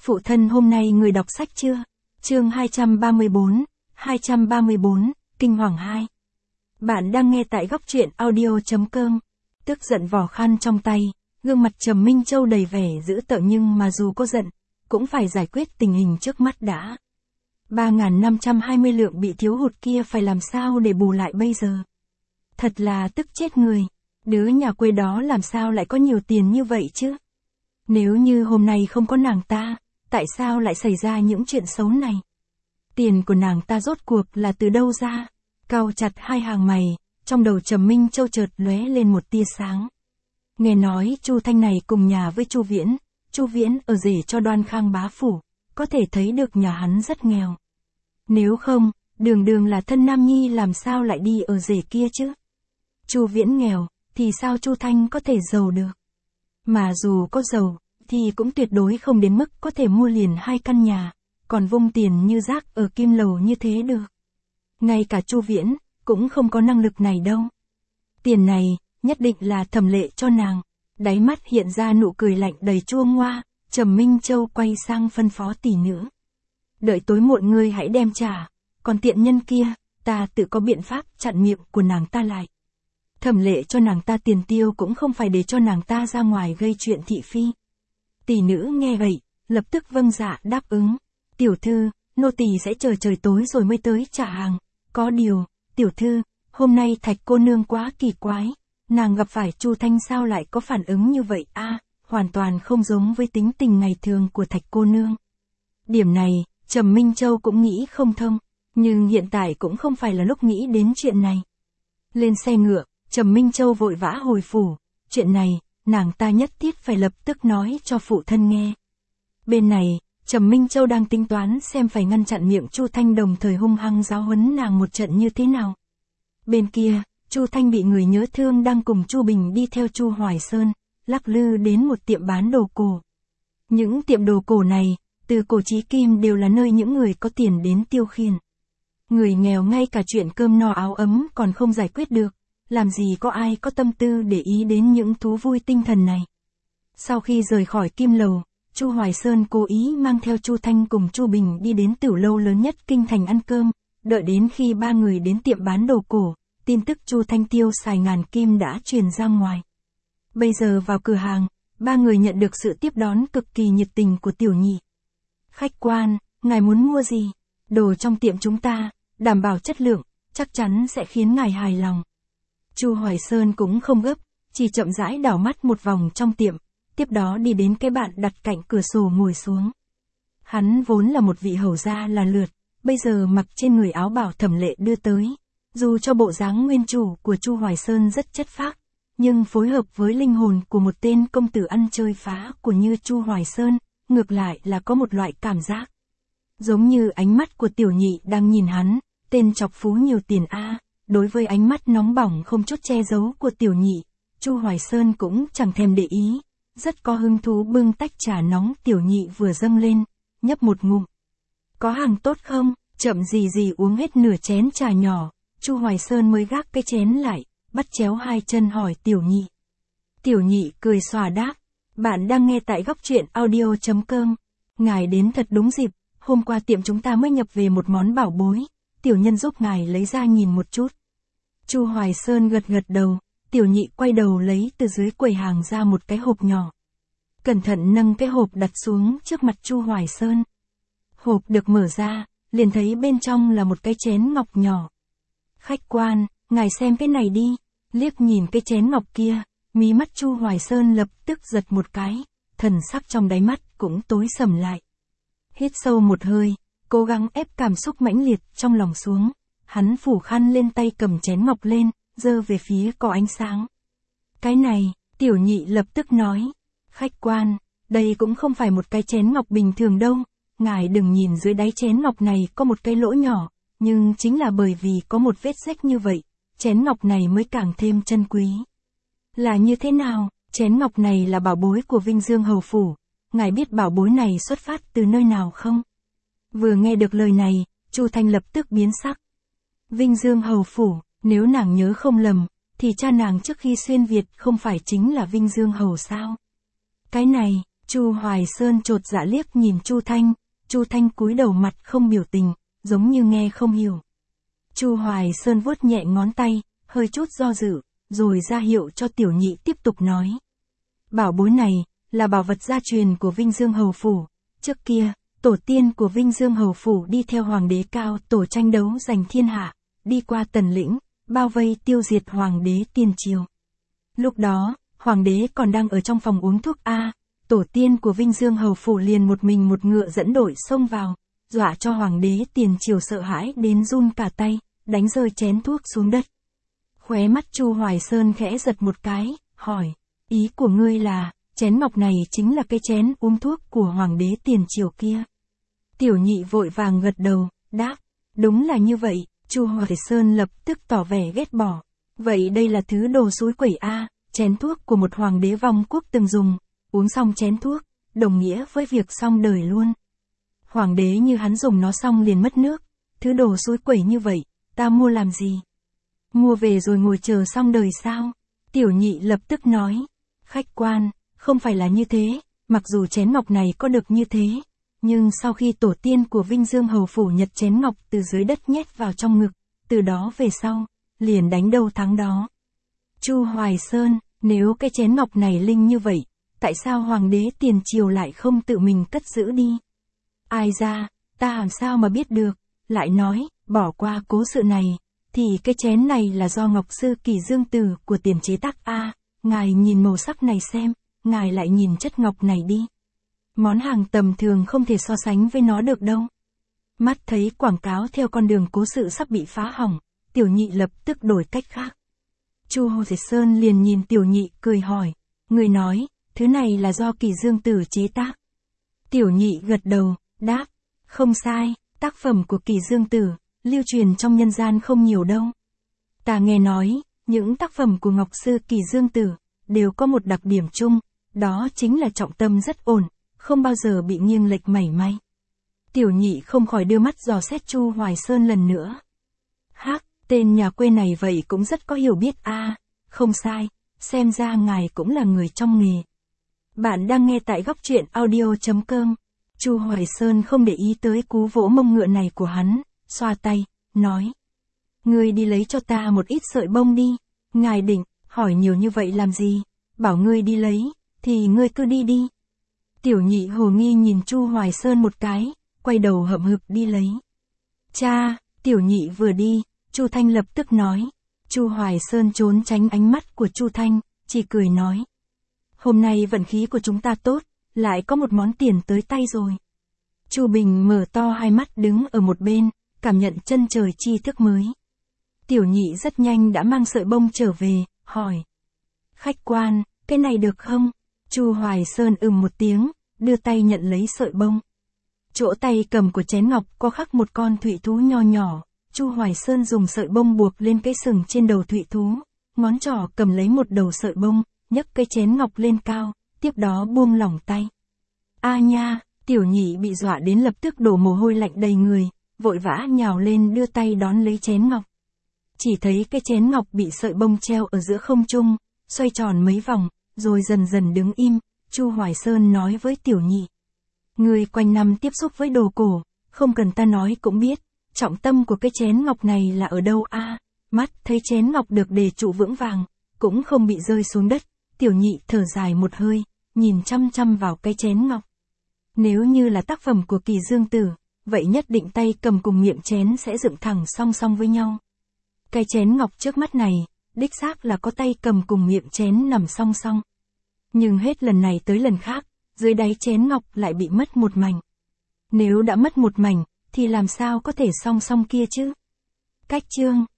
Phụ thân hôm nay người đọc sách chưa? Chương 234, Kinh hoàng 2. Bạn đang nghe tại góc truyện audio.com. Tức giận vỏ khăn trong tay, gương mặt Trầm Minh Châu đầy vẻ dữ tợn, nhưng mà dù có giận, cũng phải giải quyết tình hình trước mắt đã. 3.520 lượng bị thiếu hụt kia phải làm sao để bù lại bây giờ? Thật là tức chết người. Đứa nhà quê đó làm sao lại có nhiều tiền như vậy chứ? Nếu như hôm nay không có nàng ta, tại sao lại xảy ra những chuyện xấu này? Tiền của nàng ta rốt cuộc là từ đâu ra? Cau chặt hai hàng mày, trong đầu Trầm Minh Châu chợt lóe lên một tia sáng. Nghe nói Chu Thanh này cùng nhà với Chu Viễn ở rể cho Đoan Khang bá phủ, có thể thấy được nhà hắn rất nghèo. Nếu không, đường là thân nam nhi làm sao lại đi ở rể kia chứ? Chu Viễn nghèo, thì sao Chu Thanh có thể giàu được? Mà dù có giàu, thì cũng tuyệt đối không đến mức có thể mua liền 2 căn nhà, còn vung tiền như rác ở Kim Lầu như thế được. Ngay cả Chu Viễn, cũng không có năng lực này đâu. Tiền này, nhất định là Thẩm Lệ cho nàng. Đáy mắt hiện ra nụ cười lạnh đầy chua ngoa, Trầm Minh Châu quay sang phân phó tỷ nữ. Đợi tối muộn ngươi hãy đem trả, còn tiện nhân kia, ta tự có biện pháp chặn miệng của nàng ta lại. Thẩm Lệ cho nàng ta tiền tiêu cũng không phải để cho nàng ta ra ngoài gây chuyện thị phi. Tỷ nữ nghe vậy, lập tức vâng dạ đáp ứng. Tiểu thư, nô tỳ sẽ chờ trời tối rồi mới tới trả hàng. Có điều, tiểu thư, hôm nay Thạch cô nương quá kỳ quái. Nàng gặp phải Chu Thanh sao lại có phản ứng như vậy a? Hoàn toàn không giống với tính tình ngày thường của Thạch cô nương. Điểm này, Trầm Minh Châu cũng nghĩ không thông, nhưng hiện tại cũng không phải là lúc nghĩ đến chuyện này. Lên xe ngựa, Trầm Minh Châu vội vã hồi phủ, chuyện này, nàng ta nhất thiết phải lập tức nói cho phụ thân nghe. Bên này, Trầm Minh Châu đang tính toán xem phải ngăn chặn miệng Chu Thanh đồng thời hung hăng giáo huấn nàng một trận như thế nào. Bên kia, Chu Thanh bị người nhớ thương đang cùng Chu Bình đi theo Chu Hoài Sơn, lắc lư đến một tiệm bán đồ cổ. Những tiệm đồ cổ này, từ cổ chí kim đều là nơi những người có tiền đến tiêu khiển. Người nghèo ngay cả chuyện cơm no áo ấm còn không giải quyết được, làm gì có ai có tâm tư để ý đến những thú vui tinh thần này. Sau khi rời khỏi Kim Lầu, Chu Hoài Sơn cố ý mang theo Chu Thanh cùng Chu Bình đi đến tiểu lâu lớn nhất kinh thành ăn cơm, đợi đến khi ba người đến tiệm bán đồ cổ, tin tức Chu Thanh tiêu xài ngàn kim đã truyền ra ngoài. Bây giờ vào cửa hàng, ba người nhận được sự tiếp đón cực kỳ nhiệt tình của Tiểu Nhị. Khách quan, ngài muốn mua gì? Đồ trong tiệm chúng ta, đảm bảo chất lượng, chắc chắn sẽ khiến ngài hài lòng. Chu Hoài Sơn cũng không gấp, chỉ chậm rãi đảo mắt một vòng trong tiệm, tiếp đó đi đến cái bàn đặt cạnh cửa sổ ngồi xuống. Hắn vốn là một vị hầu gia là lượt, bây giờ mặc trên người áo bảo Thẩm Lệ đưa tới. Dù cho bộ dáng nguyên chủ của Chu Hoài Sơn rất chất phác, nhưng phối hợp với linh hồn của một tên công tử ăn chơi phá của như Chu Hoài Sơn, ngược lại là có một loại cảm giác. Giống như ánh mắt của Tiểu Nhị đang nhìn hắn, tên chọc phú nhiều tiền a. Đối với ánh mắt nóng bỏng không chút che giấu của Tiểu Nhị, Chu Hoài Sơn cũng chẳng thèm để ý, rất có hứng thú bưng tách trà nóng Tiểu Nhị vừa dâng lên, nhấp một ngụm. Có hàng tốt không? Chậm gì uống hết nửa chén trà nhỏ, Chu Hoài Sơn mới gác cái chén lại, bắt chéo hai chân hỏi Tiểu Nhị. Tiểu Nhị cười xòa đáp, bạn đang nghe tại góc truyện audio.com. Ngài đến thật đúng dịp, hôm qua tiệm chúng ta mới nhập về một món bảo bối, tiểu nhân giúp ngài lấy ra nhìn một chút. Chu Hoài Sơn gật đầu, Tiểu Nhị quay đầu lấy từ dưới quầy hàng ra một cái hộp nhỏ. Cẩn thận nâng cái hộp đặt xuống trước mặt Chu Hoài Sơn. Hộp được mở ra, liền thấy bên trong là một cái chén ngọc nhỏ. Khách quan, ngài xem cái này đi. Liếc nhìn cái chén ngọc kia, mí mắt Chu Hoài Sơn lập tức giật một cái, thần sắc trong đáy mắt cũng tối sầm lại. Hít sâu một hơi, cố gắng ép cảm xúc mãnh liệt trong lòng xuống. Hắn phủ khăn lên tay cầm chén ngọc lên, giơ về phía có ánh sáng. Cái này, Tiểu Nhị lập tức nói. Khách quan, đây cũng không phải một cái chén ngọc bình thường đâu. Ngài đừng nhìn dưới đáy chén ngọc này có một cái lỗ nhỏ, nhưng chính là bởi vì có một vết rách như vậy, chén ngọc này mới càng thêm chân quý. Là như thế nào? Chén ngọc này là bảo bối của Vinh Dương Hầu Phủ. Ngài biết bảo bối này xuất phát từ nơi nào không? Vừa nghe được lời này, Chu Thanh lập tức biến sắc. Vinh Dương Hầu Phủ, nếu nàng nhớ không lầm, thì cha nàng trước khi xuyên Việt không phải chính là Vinh Dương Hầu sao? Cái này, Chu Hoài Sơn chột dạ liếc nhìn Chu Thanh, Chu Thanh cúi đầu mặt không biểu tình, giống như nghe không hiểu. Chu Hoài Sơn vuốt nhẹ ngón tay, hơi chút do dự, rồi ra hiệu cho Tiểu Nhị tiếp tục nói. Bảo bối này, là bảo vật gia truyền của Vinh Dương Hầu Phủ. Trước kia, tổ tiên của Vinh Dương Hầu Phủ đi theo Hoàng đế Cao Tổ tranh đấu giành thiên hạ, đi qua Tần Lĩnh, bao vây tiêu diệt Hoàng đế Tiền Triều. Lúc đó, Hoàng đế còn đang ở trong phòng uống thuốc A, tổ tiên của Vinh Dương Hầu Phủ liền một mình một ngựa dẫn đội xông vào, dọa cho Hoàng đế Tiền Triều sợ hãi đến run cả tay, đánh rơi chén thuốc xuống đất. Khóe mắt Chu Hoài Sơn khẽ giật một cái, hỏi, ý của ngươi là, chén ngọc này chính là cái chén uống thuốc của Hoàng đế Tiền Triều kia. Tiểu Nhị vội vàng gật đầu, đáp, đúng là như vậy. Chu Hoài Sơn lập tức tỏ vẻ ghét bỏ. Vậy đây là thứ đồ xúi quẩy a, chén thuốc của một hoàng đế vong quốc từng dùng, uống xong chén thuốc, đồng nghĩa với việc xong đời luôn. Hoàng đế như hắn dùng nó xong liền mất nước, thứ đồ xúi quẩy như vậy, ta mua làm gì? Mua về rồi ngồi chờ xong đời sao? Tiểu Nhị lập tức nói, khách quan, không phải là như thế, mặc dù chén ngọc này có được như thế, nhưng sau khi tổ tiên của Vinh Dương Hầu Phủ nhặt chén ngọc từ dưới đất nhét vào trong ngực, từ đó về sau, liền đánh đâu thắng đó. Chu Hoài Sơn, nếu cái chén ngọc này linh như vậy, tại sao Hoàng đế Tiền Triều lại không tự mình cất giữ đi? Ai ra, ta làm sao mà biết được, lại nói, bỏ qua cố sự này, thì cái chén này là do Ngọc Sư Kỳ Dương Tử của Tiền chế tác a, ngài nhìn màu sắc này xem, ngài lại nhìn chất ngọc này đi. Món hàng tầm thường không thể so sánh với nó được đâu. Mắt thấy quảng cáo theo con đường cố sự sắp bị phá hỏng, Tiểu Nhị lập tức đổi cách khác. Chu Hoài Sơn liền nhìn Tiểu Nhị cười hỏi, người nói, thứ này là do Kỳ Dương Tử chế tác. Tiểu Nhị gật đầu, đáp, không sai, tác phẩm của Kỳ Dương Tử, lưu truyền trong nhân gian không nhiều đâu. Ta nghe nói, những tác phẩm của Ngọc Sư Kỳ Dương Tử, đều có một đặc điểm chung, đó chính là trọng tâm rất ổn, không bao giờ bị nghiêng lệch mảy may. Tiểu Nhị không khỏi đưa mắt dò xét Chu Hoài Sơn lần nữa. Hắc, tên nhà quê này vậy cũng rất có hiểu biết a, không sai, xem ra ngài cũng là người trong nghề. Bạn đang nghe tại góc truyện audio.com. Chu Hoài Sơn không để ý tới cú vỗ mông ngựa này của hắn, xoa tay, nói. Ngươi đi lấy cho ta một ít sợi bông đi, ngài định, hỏi nhiều như vậy làm gì, bảo ngươi đi lấy, thì ngươi cứ đi đi. Tiểu Nhị hồ nghi nhìn Chu Hoài Sơn một cái, quay đầu hậm hực đi lấy. Cha, Tiểu Nhị vừa đi, Chu Thanh lập tức nói. Chu Hoài Sơn trốn tránh ánh mắt của Chu Thanh, chỉ cười nói. Hôm nay vận khí của chúng ta tốt, lại có một món tiền tới tay rồi. Chu Bình mở to hai mắt đứng ở một bên, cảm nhận chân trời tri thức mới. Tiểu Nhị rất nhanh đã mang sợi bông trở về, hỏi. Khách quan, cái này được không? Chu Hoài Sơn một tiếng, đưa tay nhận lấy sợi bông. Chỗ tay cầm của chén ngọc có khắc một con thủy thú nho nhỏ, Chu Hoài Sơn dùng sợi bông buộc lên cái sừng trên đầu thủy thú, ngón trỏ cầm lấy một đầu sợi bông, nhấc cái chén ngọc lên cao, tiếp đó buông lỏng tay. A nha, Tiểu Nhị bị dọa đến lập tức đổ mồ hôi lạnh đầy người, vội vã nhào lên đưa tay đón lấy chén ngọc. Chỉ thấy cái chén ngọc bị sợi bông treo ở giữa không trung, xoay tròn mấy vòng, rồi dần dần đứng im. Chu Hoài Sơn nói với Tiểu Nhị. Người quanh năm tiếp xúc với đồ cổ, không cần ta nói cũng biết, trọng tâm của cái chén ngọc này là ở đâu a? Mắt thấy chén ngọc được đề trụ vững vàng, cũng không bị rơi xuống đất. Tiểu Nhị thở dài một hơi, nhìn chăm chăm vào cái chén ngọc. Nếu như là tác phẩm của Kỳ Dương Tử, vậy nhất định tay cầm cùng miệng chén sẽ dựng thẳng song song với nhau. Cái chén ngọc trước mắt này, đích xác là có tay cầm cùng miệng chén nằm song song. Nhưng hết lần này tới lần khác, dưới đáy chén ngọc lại bị mất một mảnh. Nếu đã mất một mảnh, thì làm sao có thể song song kia chứ? Cách chương